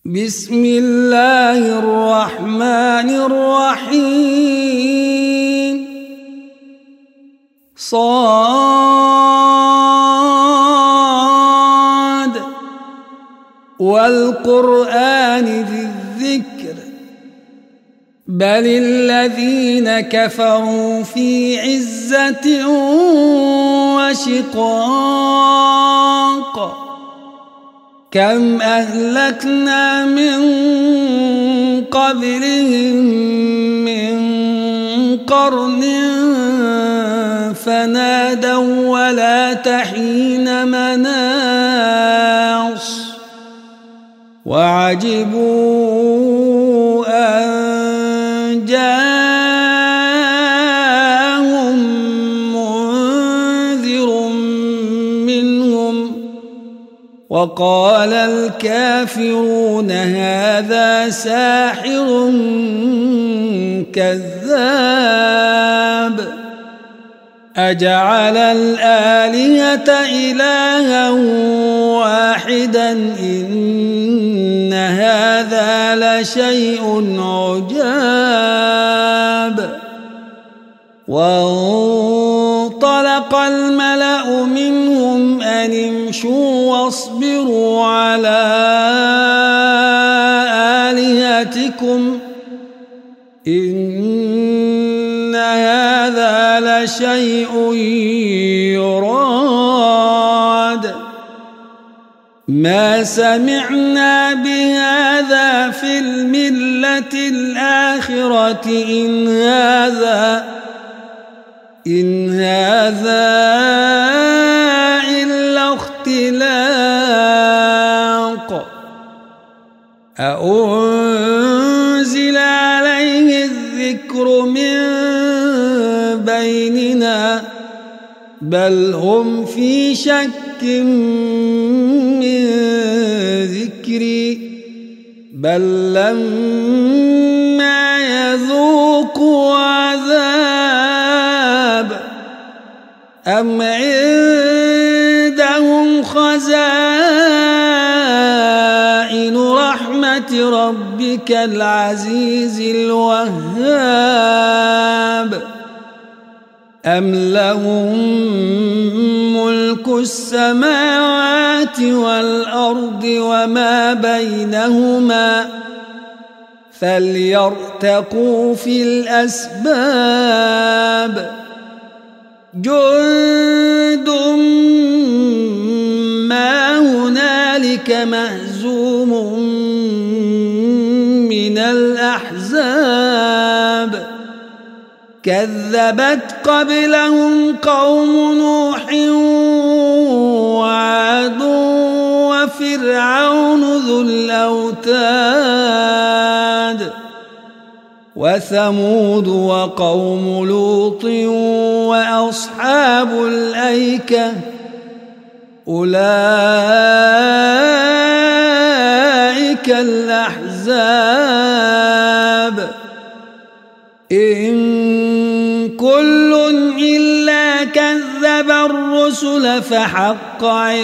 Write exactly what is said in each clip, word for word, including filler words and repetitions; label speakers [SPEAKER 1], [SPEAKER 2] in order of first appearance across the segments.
[SPEAKER 1] بسم الله الرحمن الرحيم صاد والقرآن ذي الذكر بل الذين كفروا في عزة وشقاق كم أهلكنا من قبلهم من قرن فنادوا ولا تحين مناص وعجبوا أن جاءهم منذر منهم وقال الكافرون هذا ساحر كذاب أجعل الآلهة إلها واحدا إن هذا لشيء عجاب وانطلق الملأ منهم أن امشوا واصبروا على آلهتكم إن هذا لشيء يراد ما سمعنا بهذا في الملة الآخرة إن هذا إن هذا إلا اختلاق أأنزل عليه الذكر من بيننا بل هم في شك من ذكري بل لما يذوقوا عذاب أم عندهم خزائن رحمة ربك العزيز الوهاب أم لهم ملك السماوات والأرض وما بينهما فليرتقوا في الأسباب جند ما هنالك مهزوم من الأحزاب كذبت قبلهم قوم نوح وعاد وفرعون ذو الأوتاد وثمود وقوم لوط وأصحاب الأيكة أولئك الأحزاب إن كل إلا كذب الرسل فحق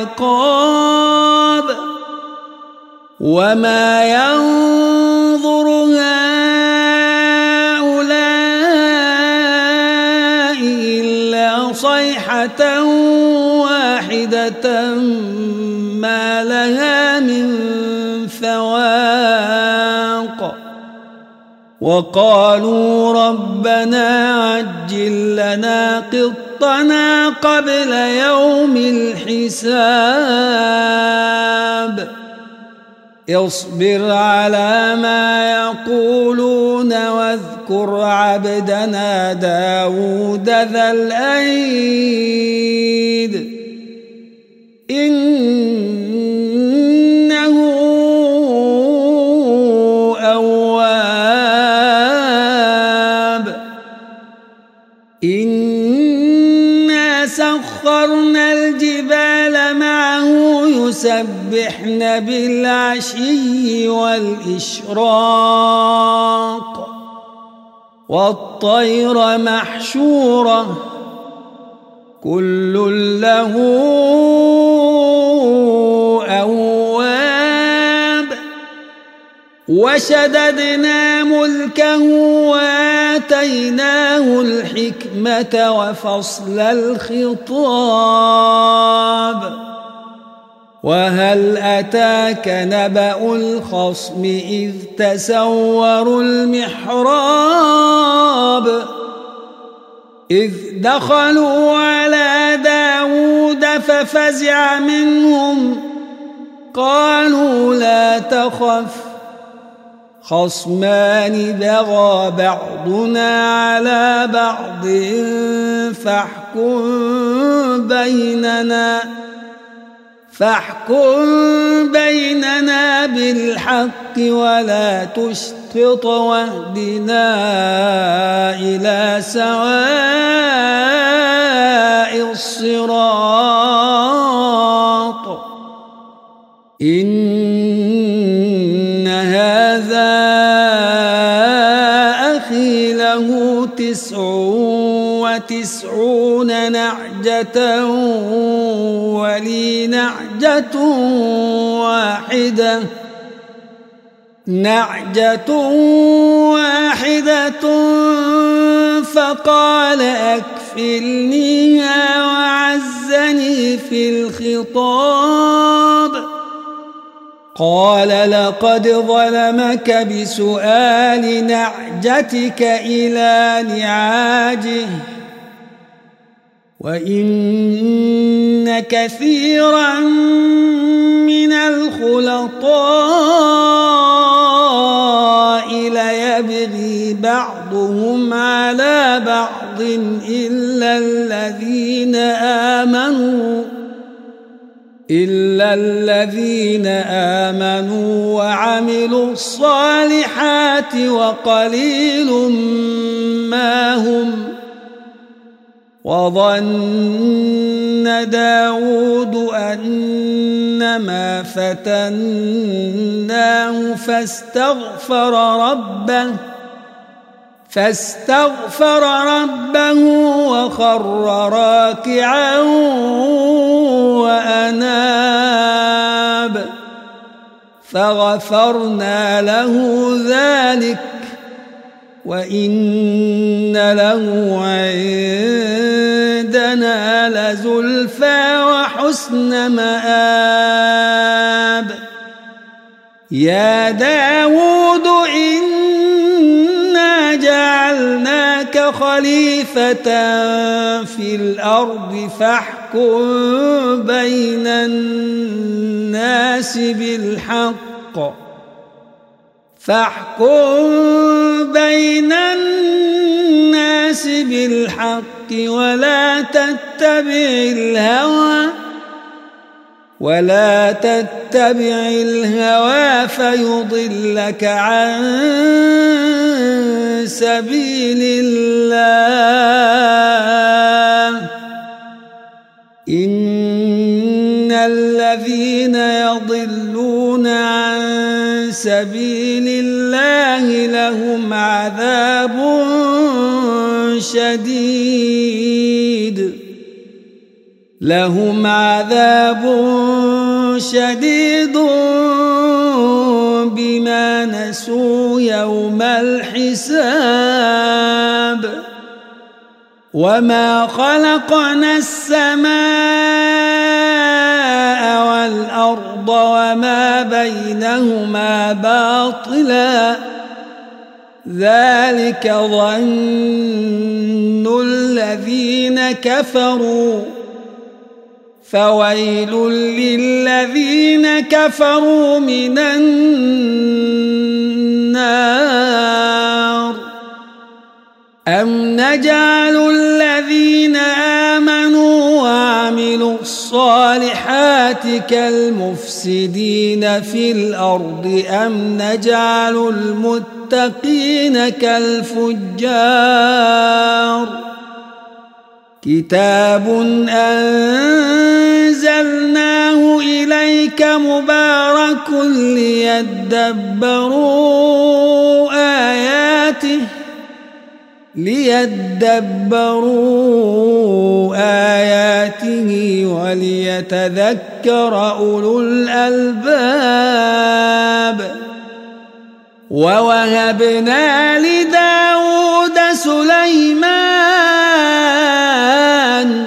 [SPEAKER 1] عقاب وما ينظر هؤلاء إلا صيحة واحدة ما لها من فواق وقالوا ربنا عجل لنا قطنا قبل يوم الحساب اصبر على ما يقولون واذكر عبدنا داود ذا الأيد إنه أواب إنا سخرنا الجبال معه يسبحن بالعشي والإشراق والطير محشورة كل له أواب وشددنا ملكه وآتيناه الحكمة وفصل الخطاب وهل أتاك نبأ الخصم إذ تسوروا المحراب إذ دخلوا على داود ففزع منهم قالوا لا تخف خصمان بغى بعضنا على بعض فاحكم بيننا فاحكم بيننا بالحق ولا تشطط واهدنا إلى سواء الصراط إن هذا أخي له تسع وتسعون نعجة ولي نعجة واحدة نعجة واحدة فقال أكفلنيها وعزني في الخطاب قال لقد ظلمك بسؤال نعجتك إلى نعاجه وإن كثيرا من الخلطاء ليبغي بعضهم على بعض إلا الذين آمنوا إلا الذين آمنوا وعملوا الصالحات وقليل ما هم وظن داود أنما فتناه فاستغفر ربه فاستغفر ربه وخر راكعا وأناب فغفرنا له ذلك وإن له عندنا لزلفى وحسن مآب يا داود إنا جعلناك خليفة في الأرض فاحكم بين الناس بالحق فاحكم بين الناس بالحق ولا تتبع الهوى ولا تتبع الهوى فيضلك عن سبيل الله إن الذين يضلون عن سبيل الله لهم عذاب شديد لهم عذاب شديد بما نسوا يوم الحساب وما خلقنا السماء والأرض وما بينهما باطلا ذلك ظن الذين كفروا فويل للذين كفروا من النار أم نجعل الذين آمنوا وعملوا الصالحات كالمفسدين في الأرض أم نجعل المتقين كالفجار كتاب أنزلناه إليك مبارك ليدبروا آياته ليدبروا آياته وليتذكر أولو الألباب ووهبنا لداود سليمان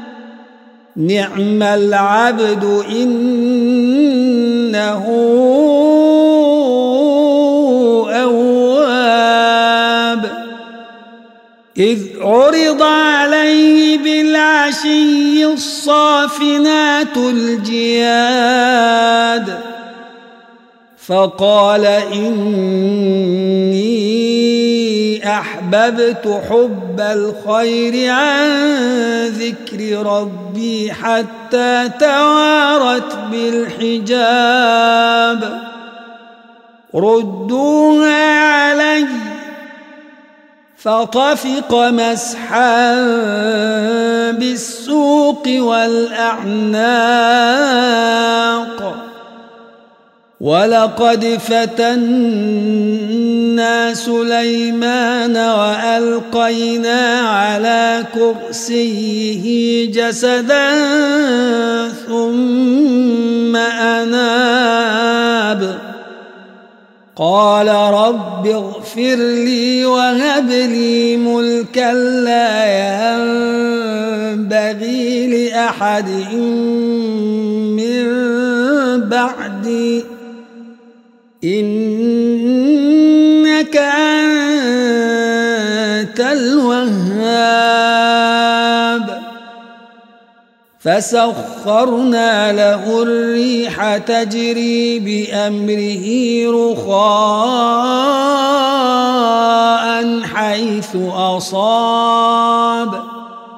[SPEAKER 1] نعم العبد إنه أواب إذ عرض عليه بالعشي الصافنات الجياد فقال إني أحببت حب الخير عن ذكر ربي حتى توارت بالحجاب ردوها علي فطفق مسحا بالسوق والأعناق ولقد فتنا سليمان وألقينا على كرسيه جسدا ثم أناب قال رب اغفر لي وهب لي ملكا لا ينبغي لأحد من بعدي إنك أنت الوهاب فسخرنا له الريح تجري بأمره رخاء حيث أصاب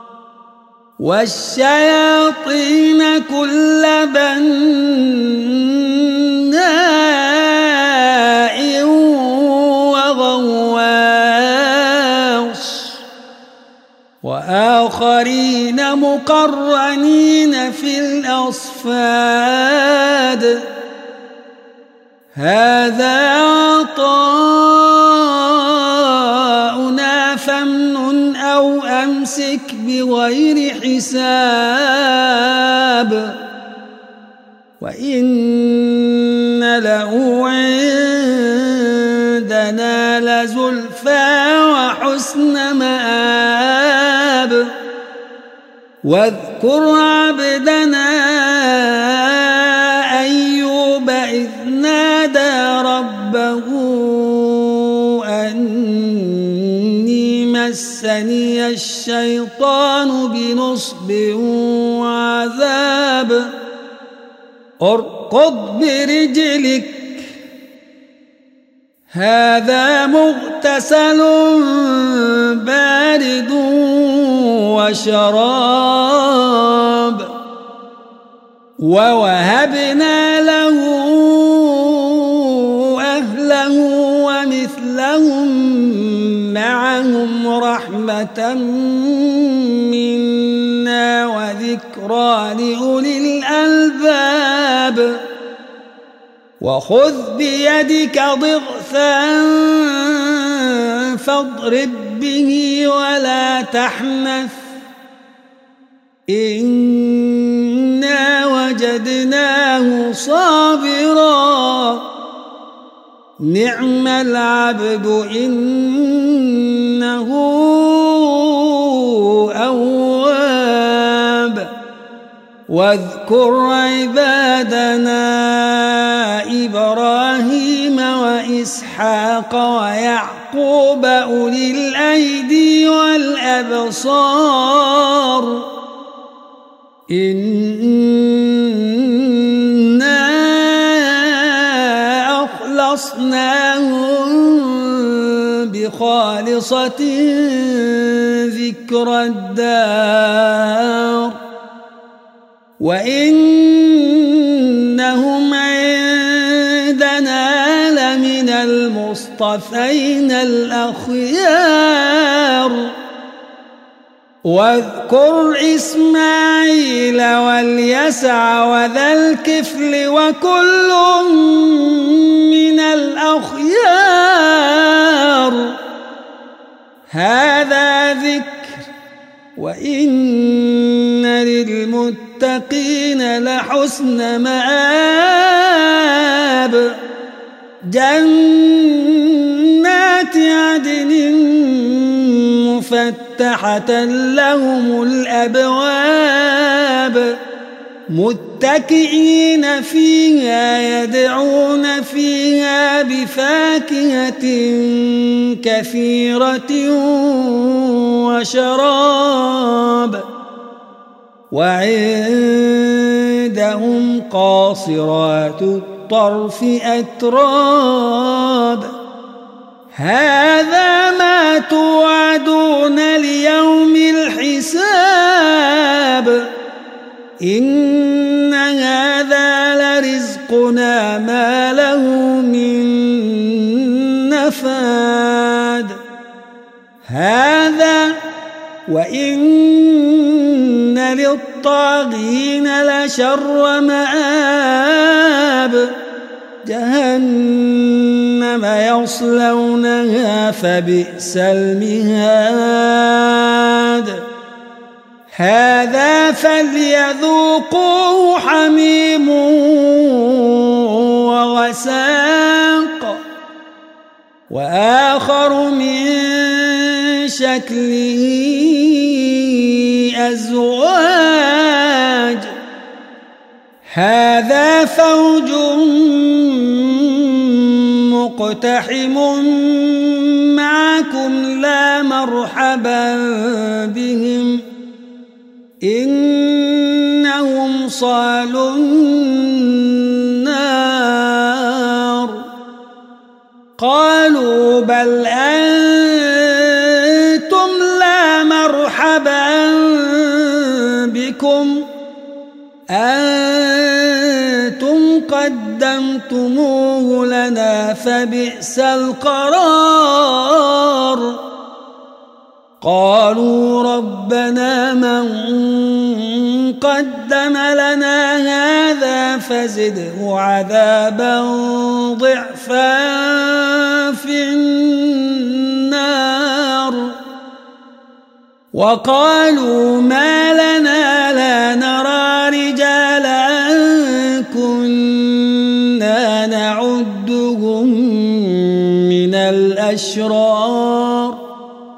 [SPEAKER 1] والشياطين كل بناء وغواص وآخرين مقرنين في الأصفاد هذا عطاؤنا فامنن أو أمسك بغير حساب وإن له عندنا لزلفى وحسن مآب واذكر عبدنا أيوب إذ نادى ربه أني مسني الشيطان بنصب وعذاب اركض برجلك هذا مغتسل بارد وشراب ووهبنا له أهله ومثلهم معهم رحمة منا وذكرى لأولي الألباب وخذ بيدك ضغثا فاضرب به ولا تحنث إنا وجدناه صابرا نعم العبد إنه أواب واذكر عبادنا إبراهيم وإسحاق ويعقوب أولي الأيدي والأبصار إنا أخلصناهم بخالصة ذكر الدار وإنهم عندنا لمن المصطفين الأخيار واذكر إسماعيل واليسع وذا الكفل وكل من الأخيار هذا ذكر وإن للمتقين لحسن مآب جنة عدن مفتحة لهم الأبواب متكئين فيها يدعون فيها بفاكهة كثيرة وشراب وعندهم قاصرات الطرف أتراب هذا ما توعدون ليوم الحساب إن هذا لرزقنا ما له من نفاد هذا وإن للطاغين لشر مآب جهنم يصلونها فبئس المهاد هذا فليذوقوه حميم وغساق وآخر من شكله أزواج هذا فوج مقتحم معكم لا مرحبا بهم إنهم صالوا النار قالوا بل أنتم لا مرحبا بكم أنتم قدمتموه لنا فبئس القرار قالوا ربنا من قدم لنا هذا فزده عذابا ضعفا في النار وقالوا ما لنا لا نرى رجالا كنا نعدهم من الأشرار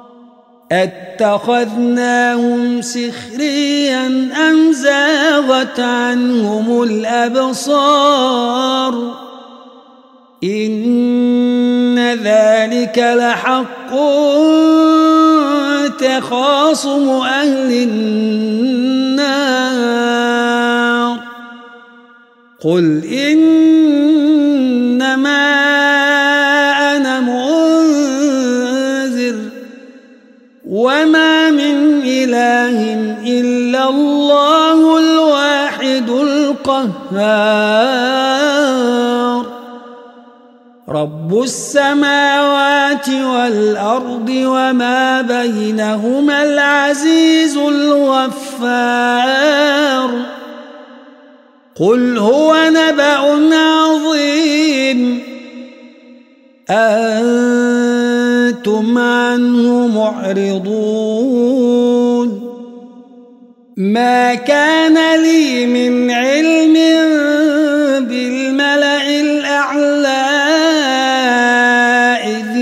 [SPEAKER 1] اتخذناهم سخريا أم زاغت عنهم الأبصار إن ذلك لحق تخاصم أهل النار قل إنما أنا منذر وما من إله إلا الله الواحد القهار رب السماوات والأرض وما بينهما العزيز الغفار قل هو نبأ عظيم أنتم عنه معرضون ما كان لي من علم بالملأ الأعلى إذ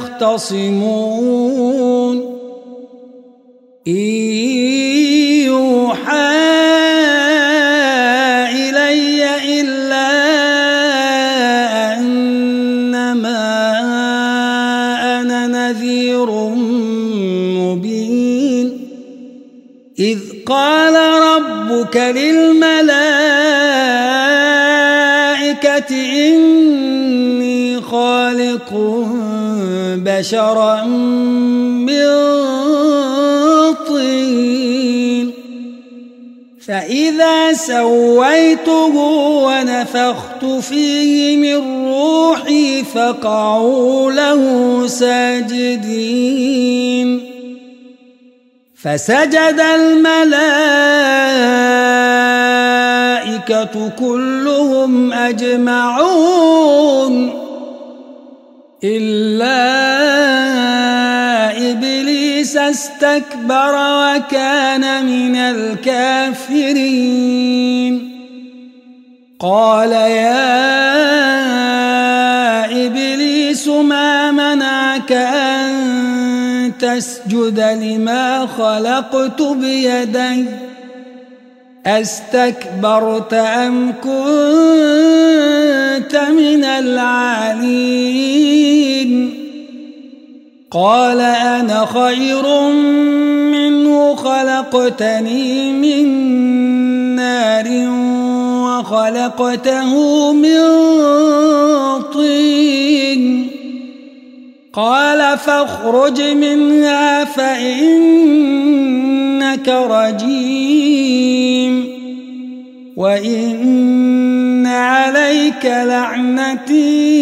[SPEAKER 1] يختصمون إن يوحى إلي إلا أنما أنا نذير مبين إذ قال ربك للملائكة إني خالق بشرا من طين فإذا سويته ونفخت فيه من روحي فقعوا له ساجدين فسجد الملائكة كلهم أجمعون إلا إبليس استكبر وكان من الكافرين قال يا إبليس ما منعك لك أن تسجد لما خلقت بيدي أستكبرت أم كنت من العالين قال أنا خير منه خلقتني من نار وخلقته من طين قال فاخرج منها فإنك رجيم وإن عليك لعنتي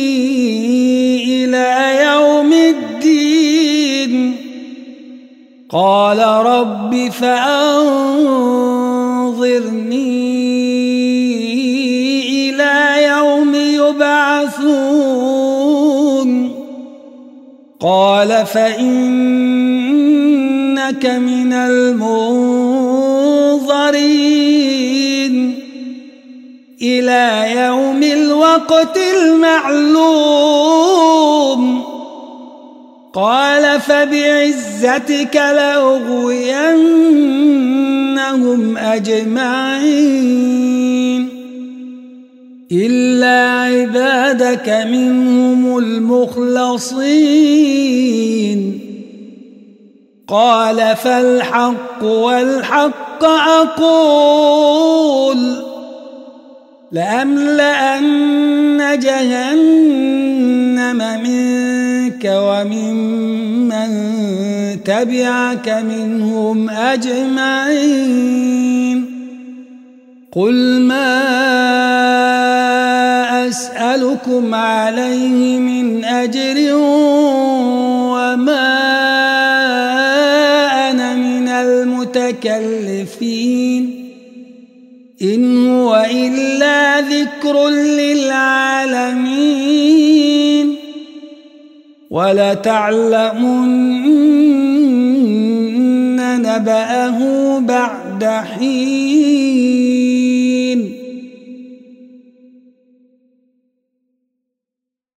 [SPEAKER 1] إلى يوم الدين قال رب فأنظرني إلى يوم يبعثون قال فإنك من المنظرين إلى يوم الوقت المعلوم قال فبعزتك لأغوينهم أجمعين إلا عبادك منهم المخلصين قال فالحق والحق أقول لأملأن جهنم منك وممن تبعك منهم أجمعين قل ما أسألكم عليه من أجر وما أنا من المتكلفين إن هو إلا ذكر للعالمين ولتعلمن نبأه بعد حين